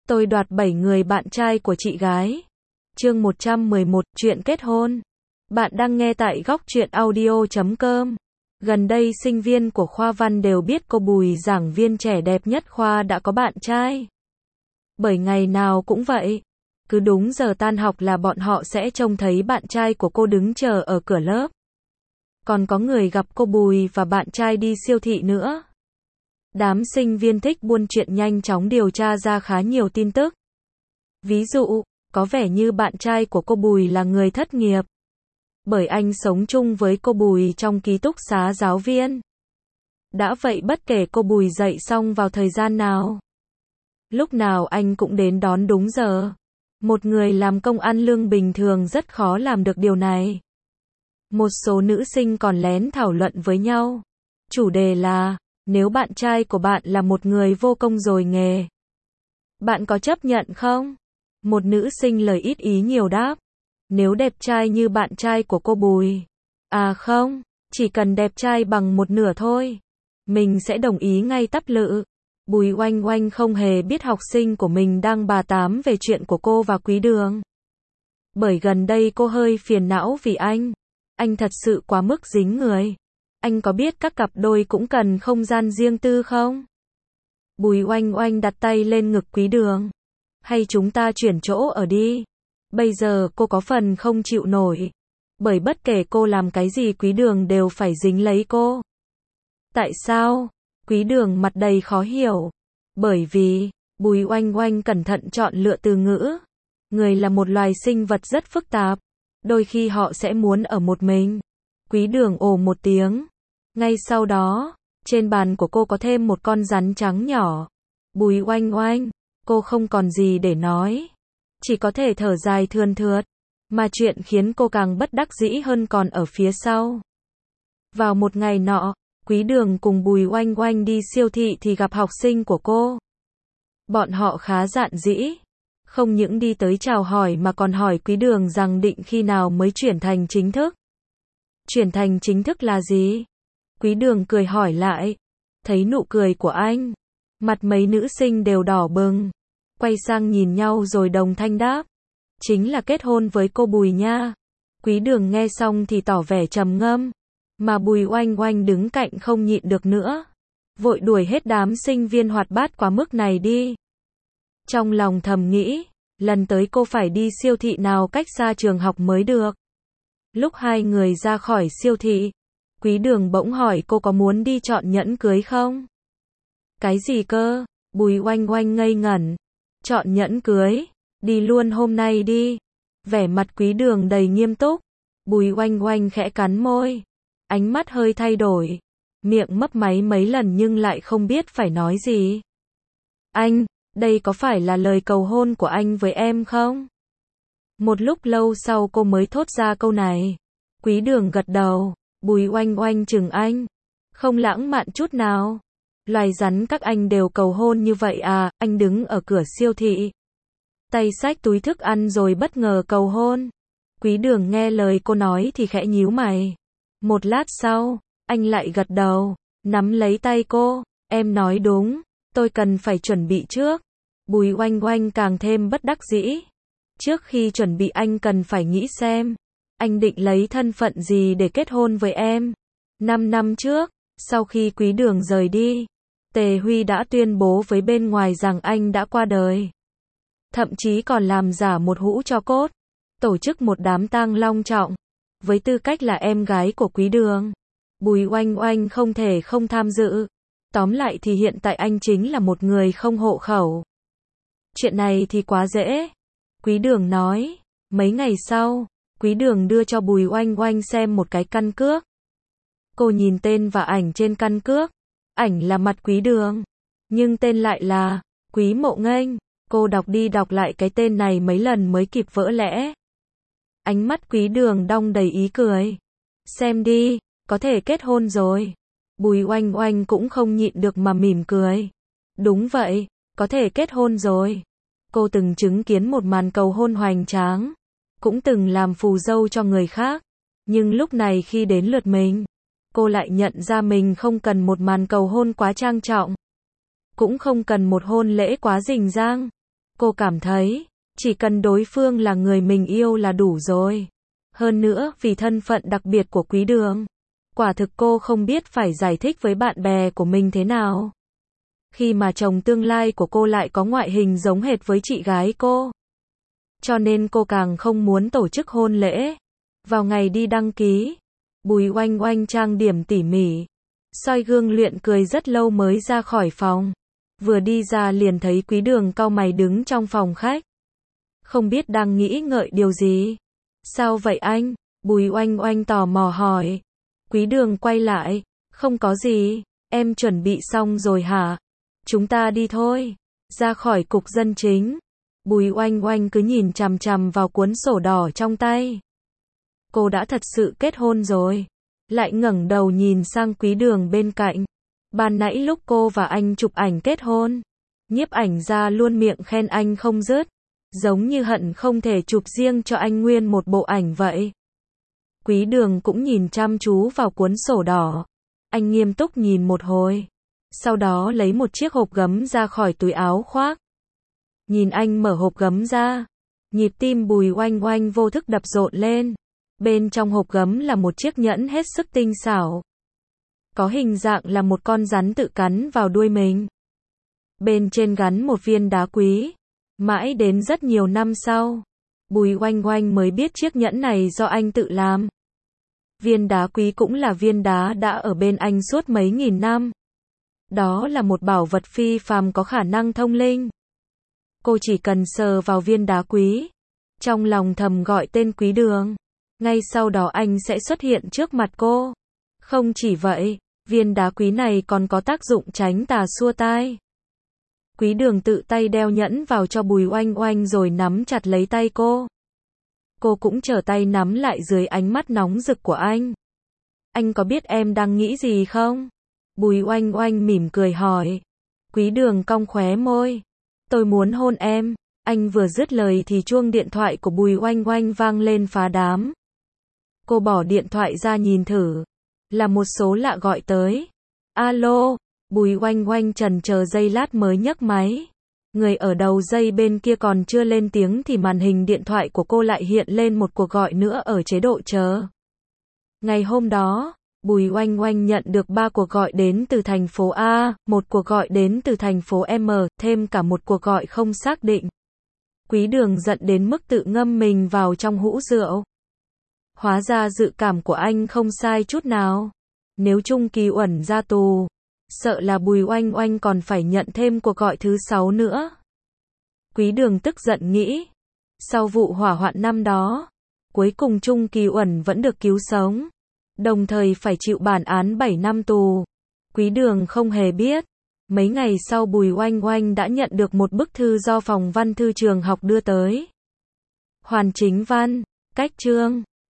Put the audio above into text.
Tôi đoạt 7 người bạn trai của chị gái. Chương 111, chuyện kết hôn. Bạn đang nghe tại góc truyện audio.com. Gần đây sinh viên của khoa văn đều biết cô Bùi, giảng viên trẻ đẹp nhất khoa đã có bạn trai. Bởi ngày nào cũng vậy. Cứ đúng giờ tan học là bọn họ sẽ trông thấy bạn trai của cô đứng chờ ở cửa lớp. Còn có người gặp cô Bùi và bạn trai đi siêu thị nữa. Đám sinh viên thích buôn chuyện nhanh chóng điều tra ra khá nhiều tin tức. Ví dụ, có vẻ như bạn trai của cô Bùi là người thất nghiệp. Bởi anh sống chung với cô Bùi trong ký túc xá giáo viên. Đã vậy bất kể cô Bùi dậy xong vào thời gian nào, lúc nào anh cũng đến đón đúng giờ. Một người làm công ăn lương bình thường rất khó làm được điều này. Một số nữ sinh còn lén thảo luận với nhau. Chủ đề là, nếu bạn trai của bạn là một người vô công rồi nghề, bạn có chấp nhận không? Một nữ sinh lời ít ý nhiều đáp. Nếu đẹp trai như bạn trai của cô Bùi. À không, chỉ cần đẹp trai bằng một nửa thôi. Mình sẽ đồng ý ngay tắp lự. Bùi Oanh Oanh không hề biết học sinh của mình đang bà tám về chuyện của cô và Quý Đường. Bởi gần đây cô hơi phiền não vì anh. Anh thật sự quá mức dính người. Anh có biết các cặp đôi cũng cần không gian riêng tư không? Bùi Oanh Oanh đặt tay lên ngực Quý Đường. Hay chúng ta chuyển chỗ ở đi. Bây giờ cô có phần không chịu nổi. Bởi bất kể cô làm cái gì Quý Đường đều phải dính lấy cô. Tại sao? Quý Đường mặt đầy khó hiểu. Bởi vì, Bùi Oanh Oanh cẩn thận chọn lựa từ ngữ. Người là một loài sinh vật rất phức tạp. Đôi khi họ sẽ muốn ở một mình. Quý Đường ồ một tiếng. Ngay sau đó, trên bàn của cô có thêm một con rắn trắng nhỏ. Bùi Oanh Oanh, cô không còn gì để nói. Chỉ có thể thở dài thườn thượt. Mà chuyện khiến cô càng bất đắc dĩ hơn còn ở phía sau. Vào một ngày nọ, Quý Đường cùng Bùi Oanh Oanh đi siêu thị thì gặp học sinh của cô. Bọn họ khá dạn dĩ. Không những đi tới chào hỏi mà còn hỏi Quý Đường rằng định khi nào mới chuyển thành chính thức. Chuyển thành chính thức là gì? Quý Đường cười hỏi lại. Thấy nụ cười của anh, mặt mấy nữ sinh đều đỏ bừng. Quay sang nhìn nhau rồi đồng thanh đáp. Chính là kết hôn với cô Bùi nha. Quý Đường nghe xong thì tỏ vẻ trầm ngâm. Mà Bùi Oanh Oanh đứng cạnh không nhịn được nữa. Vội đuổi hết đám sinh viên hoạt bát quá mức này đi. Trong lòng thầm nghĩ, lần tới cô phải đi siêu thị nào cách xa trường học mới được. Lúc hai người ra khỏi siêu thị, Quý Đường bỗng hỏi cô có muốn đi chọn nhẫn cưới không? Cái gì cơ? Bùi Oanh Oanh ngây ngẩn. Chọn nhẫn cưới? Đi luôn hôm nay đi. Vẻ mặt Quý Đường đầy nghiêm túc. Bùi Oanh Oanh khẽ cắn môi. Ánh mắt hơi thay đổi. Miệng mấp máy mấy lần nhưng lại không biết phải nói gì. Anh, đây có phải là lời cầu hôn của anh với em không? Một lúc lâu sau cô mới thốt ra câu này. Quý Đường gật đầu. Bùi Oanh Oanh chừng anh. Không lãng mạn chút nào. Loài rắn các anh đều cầu hôn như vậy à? Anh đứng ở cửa siêu thị, tay xách túi thức ăn rồi bất ngờ cầu hôn. Quý Đường nghe lời cô nói thì khẽ nhíu mày. Một lát sau, anh lại gật đầu, nắm lấy tay cô. Em nói đúng, tôi cần phải chuẩn bị trước. Bùi Oanh Oanh càng thêm bất đắc dĩ. Trước khi chuẩn bị anh cần phải nghĩ xem, anh định lấy thân phận gì để kết hôn với em. 5 năm trước, sau khi Quý Đường rời đi, Tề Huy đã tuyên bố với bên ngoài rằng anh đã qua đời. Thậm chí còn làm giả một hũ tro cốt, tổ chức một đám tang long trọng. Với tư cách là em gái của Quý Đường, Bùi Oanh Oanh không thể không tham dự. Tóm lại thì hiện tại anh chính là một người không hộ khẩu. Chuyện này thì quá dễ. Quý Đường nói. Mấy ngày sau, Quý Đường đưa cho Bùi Oanh Oanh xem một cái căn cước. Cô nhìn tên và ảnh trên căn cước. Ảnh là mặt Quý Đường, nhưng tên lại là Quý Mộ Nghênh. Cô đọc đi đọc lại cái tên này mấy lần mới kịp vỡ lẽ. Ánh mắt Quý Đường đong đầy ý cười. Xem đi, có thể kết hôn rồi. Bùi Oanh Oanh cũng không nhịn được mà mỉm cười. Đúng vậy, có thể kết hôn rồi. Cô từng chứng kiến một màn cầu hôn hoành tráng, cũng từng làm phù dâu cho người khác. Nhưng lúc này khi đến lượt mình, cô lại nhận ra mình không cần một màn cầu hôn quá trang trọng. Cũng không cần một hôn lễ quá rình rang. Cô cảm thấy, chỉ cần đối phương là người mình yêu là đủ rồi. Hơn nữa, vì thân phận đặc biệt của Quý Đường, quả thực cô không biết phải giải thích với bạn bè của mình thế nào. Khi mà chồng tương lai của cô lại có ngoại hình giống hệt với chị gái cô. Cho nên cô càng không muốn tổ chức hôn lễ. Vào ngày đi đăng ký, Bùi Oanh Oanh trang điểm tỉ mỉ, soi gương luyện cười rất lâu mới ra khỏi phòng. Vừa đi ra liền thấy Quý Đường cau mày đứng trong phòng khách. Không biết đang nghĩ ngợi điều gì. Sao vậy anh? Bùi Oanh Oanh tò mò hỏi. Quý Đường quay lại. Không có gì, em chuẩn bị xong rồi hả? Chúng ta đi thôi. Ra khỏi cục dân chính. Bùi Oanh Oanh cứ nhìn chằm chằm vào cuốn sổ đỏ trong tay. Cô đã thật sự kết hôn rồi. Lại ngẩng đầu nhìn sang Quý Đường bên cạnh. Ban nãy lúc cô và anh chụp ảnh kết hôn, nhiếp ảnh ra luôn miệng khen anh không dứt. Giống như hận không thể chụp riêng cho anh nguyên một bộ ảnh vậy. Quý Đường cũng nhìn chăm chú vào cuốn sổ đỏ. Anh nghiêm túc nhìn một hồi. Sau đó lấy một chiếc hộp gấm ra khỏi túi áo khoác. Nhìn anh mở hộp gấm ra. Nhịp tim Bùi Oanh Oanh vô thức đập rộn lên. Bên trong hộp gấm là một chiếc nhẫn hết sức tinh xảo. Có hình dạng là một con rắn tự cắn vào đuôi mình. Bên trên gắn một viên đá quý. Mãi đến rất nhiều năm sau, Bùi Oanh Oanh mới biết chiếc nhẫn này do anh tự làm. Viên đá quý cũng là viên đá đã ở bên anh suốt mấy nghìn năm. Đó là một bảo vật phi phàm có khả năng thông linh. Cô chỉ cần sờ vào viên đá quý, trong lòng thầm gọi tên Quý Đường. Ngay sau đó anh sẽ xuất hiện trước mặt cô. Không chỉ vậy, viên đá quý này còn có tác dụng tránh tà xua tai. Quý Đường tự tay đeo nhẫn vào cho Bùi Oanh Oanh rồi nắm chặt lấy tay cô. Cô cũng trở tay nắm lại dưới ánh mắt nóng rực của anh. Anh có biết em đang nghĩ gì không? Bùi Oanh Oanh mỉm cười hỏi. Quý Đường cong khóe môi. Tôi muốn hôn em. Anh vừa dứt lời thì chuông điện thoại của Bùi Oanh Oanh vang lên phá đám. Cô bỏ điện thoại ra nhìn thử. Là một số lạ gọi tới. Alo. Bùi Oanh Oanh chần chờ giây lát mới nhấc máy. Người ở đầu dây bên kia còn chưa lên tiếng thì màn hình điện thoại của cô lại hiện lên một cuộc gọi nữa ở chế độ chờ. Ngày hôm đó, Bùi Oanh Oanh nhận được 3 cuộc gọi đến từ thành phố A, một cuộc gọi đến từ thành phố M, thêm cả một cuộc gọi không xác định. Quý Đường giận đến mức tự ngâm mình vào trong hũ rượu. Hóa ra dự cảm của anh không sai chút nào. Nếu Trung Kỳ Uẩn ra tù, sợ là Bùi Oanh Oanh còn phải nhận thêm cuộc gọi thứ 6 nữa. Quý Đường tức giận nghĩ. Sau vụ hỏa hoạn năm đó, cuối cùng Trung Kỳ Uẩn vẫn được cứu sống, đồng thời phải chịu bản án 7 năm tù. Quý Đường không hề biết. Mấy ngày sau Bùi Oanh Oanh đã nhận được một bức thư do phòng văn thư trường học đưa tới. Hoàn chính văn, cách chương.